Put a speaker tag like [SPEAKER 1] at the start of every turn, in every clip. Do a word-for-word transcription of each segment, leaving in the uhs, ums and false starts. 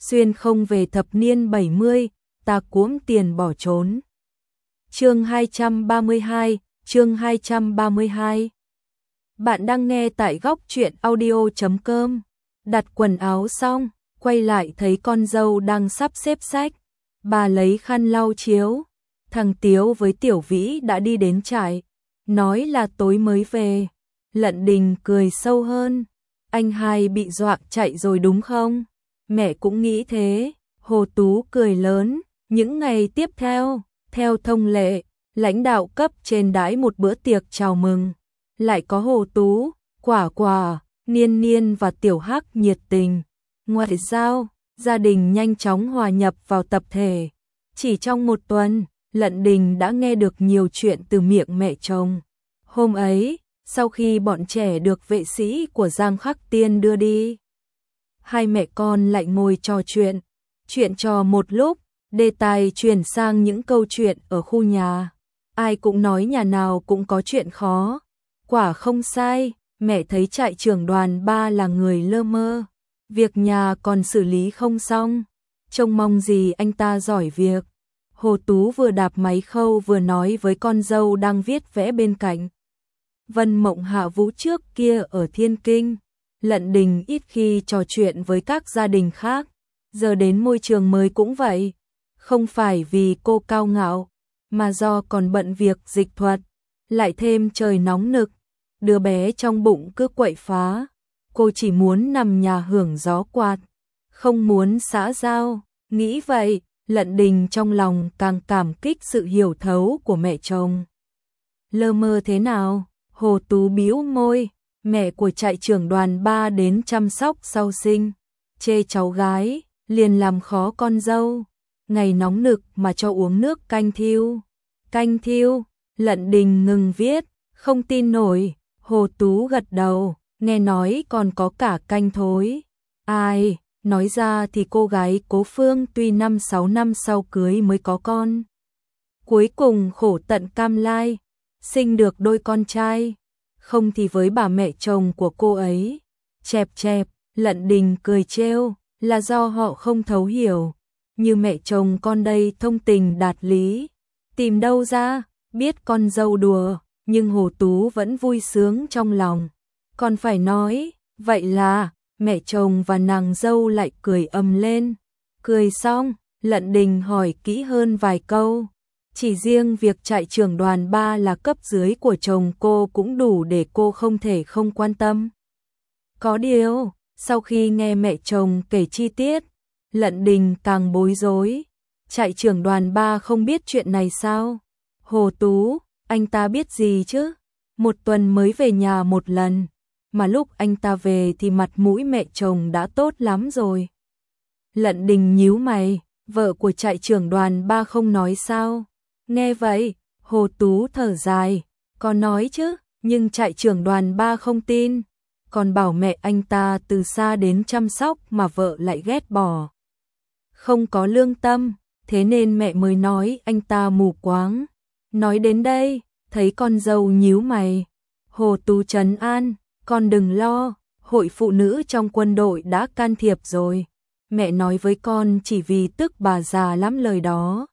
[SPEAKER 1] xuyên không về thập niên bảy mươi, ta cuỗm tiền bỏ trốn. Chương hai trăm ba mươi hai, chương hai trăm ba mươi hai. Bạn đang nghe tại góc truyện audio chấm com. Đặt quần áo xong, quay lại thấy con dâu đang sắp xếp sách. Bà lấy khăn lau chiếu. Thằng Tiếu với Tiểu Vĩ đã đi đến trại, nói là tối mới về. Lận Đình cười sâu hơn. Anh hai bị dọa chạy rồi đúng không? Mẹ cũng nghĩ thế. Hồ Tú cười lớn. Những ngày tiếp theo, theo thông lệ, lãnh đạo cấp trên đãi một bữa tiệc chào mừng. Lại có Hồ Tú, Quả Quả, Niên Niên và Tiểu Hắc nhiệt tình. Ngoài ra, gia đình nhanh chóng hòa nhập vào tập thể. Chỉ trong một tuần, Lận Đình đã nghe được nhiều chuyện từ miệng mẹ chồng. Hôm ấy, sau khi bọn trẻ được vệ sĩ của Giang Khắc Tiên đưa đi, hai mẹ con lại ngồi trò chuyện. Chuyện trò một lúc, đề tài chuyển sang những câu chuyện ở khu nhà. Ai cũng nói nhà nào cũng có chuyện khó. Quả không sai, mẹ thấy trại trưởng đoàn ba là người lơ mơ. Việc nhà còn xử lý không xong. Trông mong gì anh ta giỏi việc. Hồ Tú vừa đạp máy khâu vừa nói với con dâu đang viết vẽ bên cạnh. Vân Mộng Hạ Vũ trước kia ở Thiên Kinh. Lận Đình ít khi trò chuyện với các gia đình khác. Giờ đến môi trường mới cũng vậy. Không phải vì cô cao ngạo, mà do còn bận việc dịch thuật. Lại thêm trời nóng nực, đứa bé trong bụng cứ quậy phá. Cô chỉ muốn nằm nhà hưởng gió quạt, không muốn xã giao. Nghĩ vậy, Lận Đình trong lòng càng cảm kích sự hiểu thấu của mẹ chồng. Lơ mơ thế nào? Hồ Tú bĩu môi. Mẹ của trại trưởng đoàn ba đến chăm sóc sau sinh, chê cháu gái, liền làm khó con dâu. Ngày nóng nực mà cho uống nước canh thiêu. Canh thiêu, Lận Đình ngừng viết, không tin nổi. Hồ Tú gật đầu, nghe nói còn có cả canh thối. Ai, nói ra thì cô gái Cố Phương tuy năm sáu năm sau cưới mới có con. Cuối cùng khổ tận cam lai, sinh được đôi con trai. Không thì với bà mẹ chồng của cô ấy, chẹp chẹp, Lận Đình cười trêu, là do họ không thấu hiểu. Như mẹ chồng con đây thông tình đạt lý, tìm đâu ra, biết con dâu đùa, nhưng Hồ Tú vẫn vui sướng trong lòng. Còn phải nói, vậy là, mẹ chồng và nàng dâu lại cười ầm lên. Cười xong, Lận Đình hỏi kỹ hơn vài câu. Chỉ riêng việc trại trưởng đoàn ba là cấp dưới của chồng cô cũng đủ để cô không thể không quan tâm. Có điều, sau khi nghe mẹ chồng kể chi tiết, Lận Đình càng bối rối. Trại trưởng đoàn ba không biết chuyện này sao? Hồ Tú, anh ta biết gì chứ? Một tuần mới về nhà một lần, mà lúc anh ta về thì mặt mũi mẹ chồng đã tốt lắm rồi. Lận Đình nhíu mày, vợ của trại trưởng đoàn ba không nói sao? Nghe vậy, Hồ Tú thở dài, có nói chứ, nhưng trại trưởng đoàn ba không tin, còn bảo mẹ anh ta từ xa đến chăm sóc mà vợ lại ghét bỏ. Không có lương tâm, thế nên mẹ mới nói anh ta mù quáng. Nói đến đây, thấy con dâu nhíu mày. Hồ Tú trấn an, con đừng lo, hội phụ nữ trong quân đội đã can thiệp rồi. Mẹ nói với con chỉ vì tức bà già lắm lời đó.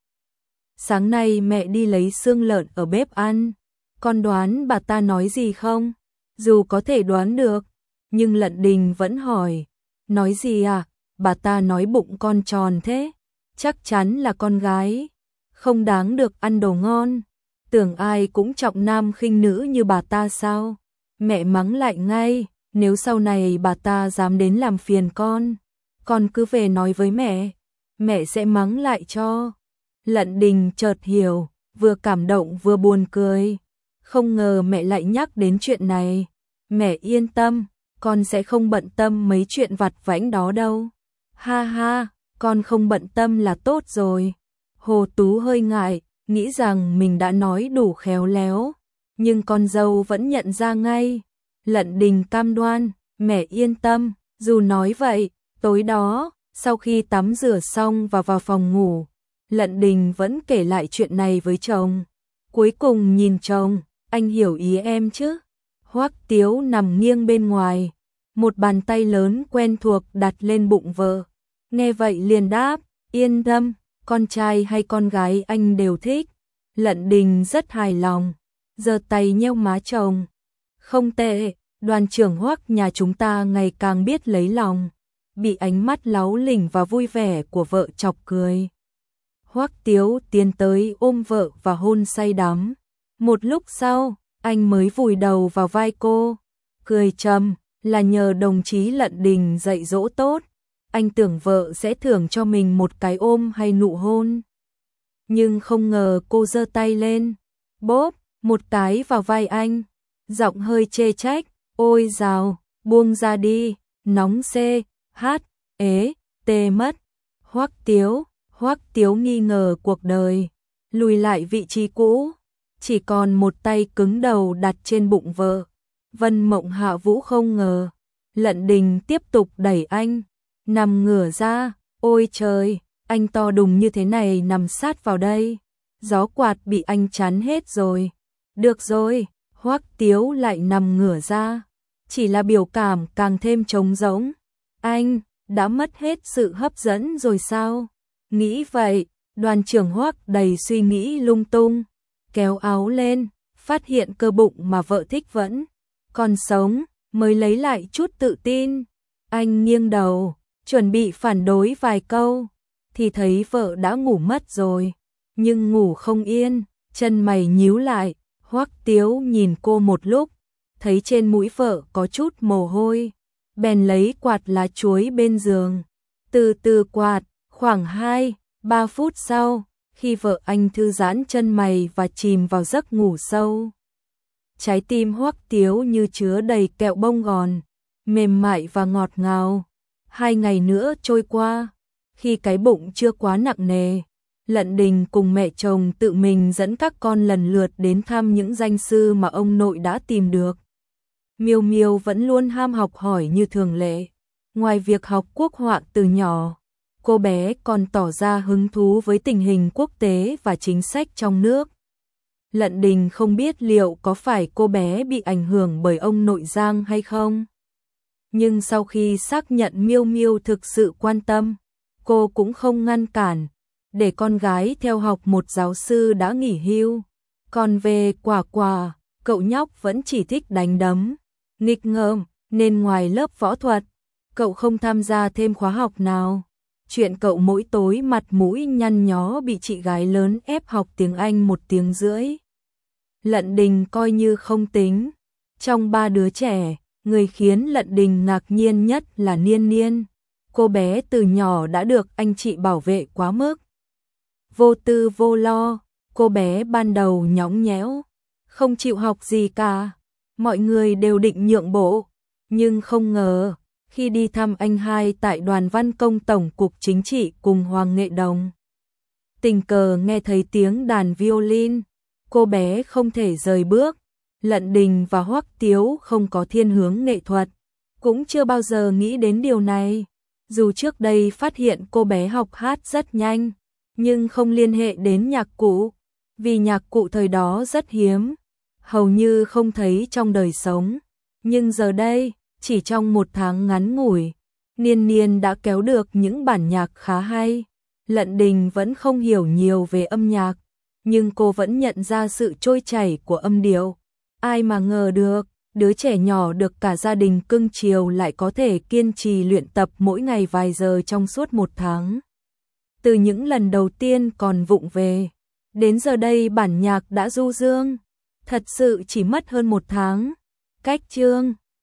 [SPEAKER 1] Sáng nay mẹ đi lấy xương lợn ở bếp ăn, con đoán bà ta nói gì không? Dù có thể đoán được, nhưng Lận Đình vẫn hỏi, nói gì à? Bà ta nói bụng con tròn thế, chắc chắn là con gái, không đáng được ăn đồ ngon. Tưởng ai cũng trọng nam khinh nữ như bà ta sao? Mẹ mắng lại ngay, nếu sau này bà ta dám đến làm phiền con, con cứ về nói với mẹ, mẹ sẽ mắng lại cho. Lận Đình chợt hiểu, vừa cảm động vừa buồn cười. Không ngờ mẹ lại nhắc đến chuyện này. Mẹ yên tâm, con sẽ không bận tâm mấy chuyện vặt vãnh đó đâu. Ha ha, con không bận tâm là tốt rồi. Hồ Tú hơi ngại, nghĩ rằng mình đã nói đủ khéo léo, nhưng con dâu vẫn nhận ra ngay. Lận Đình cam đoan, mẹ yên tâm. Dù nói vậy, tối đó, sau khi tắm rửa xong và vào phòng ngủ, Lận Đình vẫn kể lại chuyện này với chồng. Cuối cùng nhìn chồng, anh hiểu ý em chứ? Hoắc Tiếu nằm nghiêng bên ngoài, một bàn tay lớn quen thuộc đặt lên bụng vợ. Nghe vậy liền đáp, yên tâm, con trai hay con gái anh đều thích. Lận Đình rất hài lòng, giơ tay nheo má chồng. Không tệ, đoàn trưởng Hoắc nhà chúng ta ngày càng biết lấy lòng. Bị ánh mắt láu lỉnh và vui vẻ của vợ chọc cười. Hoắc Tiếu tiến tới ôm vợ và hôn say đắm. Một lúc sau, anh mới vùi đầu vào vai cô, cười trầm, là nhờ đồng chí Lận Đình dạy dỗ tốt. Anh tưởng vợ sẽ thưởng cho mình một cái ôm hay nụ hôn. Nhưng không ngờ cô giơ tay lên, bóp một cái vào vai anh, giọng hơi chê trách, ôi dào, buông ra đi, nóng xê, hát, ế, tê mất. Hoắc Tiếu, Hoắc Tiếu nghi ngờ cuộc đời, lùi lại vị trí cũ, chỉ còn một tay cứng đầu đặt trên bụng vợ. Vân Mộng Hạ Vũ không ngờ, Lận Đình tiếp tục đẩy anh, nằm ngửa ra, ôi trời, anh to đùng như thế này nằm sát vào đây, gió quạt bị anh chắn hết rồi. Được rồi, Hoắc Tiếu lại nằm ngửa ra, chỉ là biểu cảm càng thêm trống rỗng. Anh đã mất hết sự hấp dẫn rồi sao? Nghĩ vậy, đoàn trưởng Hoắc đầy suy nghĩ lung tung, kéo áo lên, phát hiện cơ bụng mà vợ thích vẫn còn sống, mới lấy lại chút tự tin. Anh nghiêng đầu, chuẩn bị phản đối vài câu, thì thấy vợ đã ngủ mất rồi, nhưng ngủ không yên, chân mày nhíu lại. Hoắc Tiếu nhìn cô một lúc, thấy trên mũi vợ có chút mồ hôi, bèn lấy quạt lá chuối bên giường, từ từ quạt. Khoảng hai, ba phút sau, khi vợ anh thư giãn chân mày và chìm vào giấc ngủ sâu, trái tim Hoắc Tiếu như chứa đầy kẹo bông gòn, mềm mại và ngọt ngào. Hai ngày nữa trôi qua, khi cái bụng chưa quá nặng nề, Lận Đình cùng mẹ chồng tự mình dẫn các con lần lượt đến thăm những danh sư mà ông nội đã tìm được. Miêu Miêu vẫn luôn ham học hỏi như thường lệ, ngoài việc học quốc họa từ nhỏ, cô bé còn tỏ ra hứng thú với tình hình quốc tế và chính sách trong nước. Lận Đình không biết liệu có phải cô bé bị ảnh hưởng bởi ông nội Giang hay không. Nhưng sau khi xác nhận Miêu Miêu thực sự quan tâm, cô cũng không ngăn cản, để con gái theo học một giáo sư đã nghỉ hưu. Còn về Quả Quả, cậu nhóc vẫn chỉ thích đánh đấm, nghịch ngợm, nên ngoài lớp võ thuật, cậu không tham gia thêm khóa học nào. Chuyện cậu mỗi tối mặt mũi nhăn nhó bị chị gái lớn ép học tiếng Anh một tiếng rưỡi. Lận Đình coi như không tính. Trong ba đứa trẻ, người khiến Lận Đình ngạc nhiên nhất là Niên Niên. Cô bé từ nhỏ đã được anh chị bảo vệ quá mức. Vô tư vô lo, cô bé ban đầu nhõng nhẽo, không chịu học gì cả. Mọi người đều định nhượng bộ, nhưng không ngờ, khi đi thăm anh hai tại Đoàn Văn Công Tổng cục Chính trị cùng Hoàng Nghệ Đồng, tình cờ nghe thấy tiếng đàn violin, cô bé không thể rời bước. Lận Đình và Hoắc Tiếu không có thiên hướng nghệ thuật, cũng chưa bao giờ nghĩ đến điều này. Dù trước đây phát hiện cô bé học hát rất nhanh, nhưng không liên hệ đến nhạc cụ, vì nhạc cụ thời đó rất hiếm, hầu như không thấy trong đời sống. Nhưng giờ đây, chỉ trong một tháng ngắn ngủi, Niên Niên đã kéo được những bản nhạc khá hay. Lận Đình vẫn không hiểu nhiều về âm nhạc, nhưng cô vẫn nhận ra sự trôi chảy của âm điệu. Ai mà ngờ được, đứa trẻ nhỏ được cả gia đình cưng chiều lại có thể kiên trì luyện tập mỗi ngày vài giờ trong suốt một tháng. Từ những lần đầu tiên còn vụng về, đến giờ đây bản nhạc đã du dương, thật sự chỉ mất hơn một tháng. Cách chương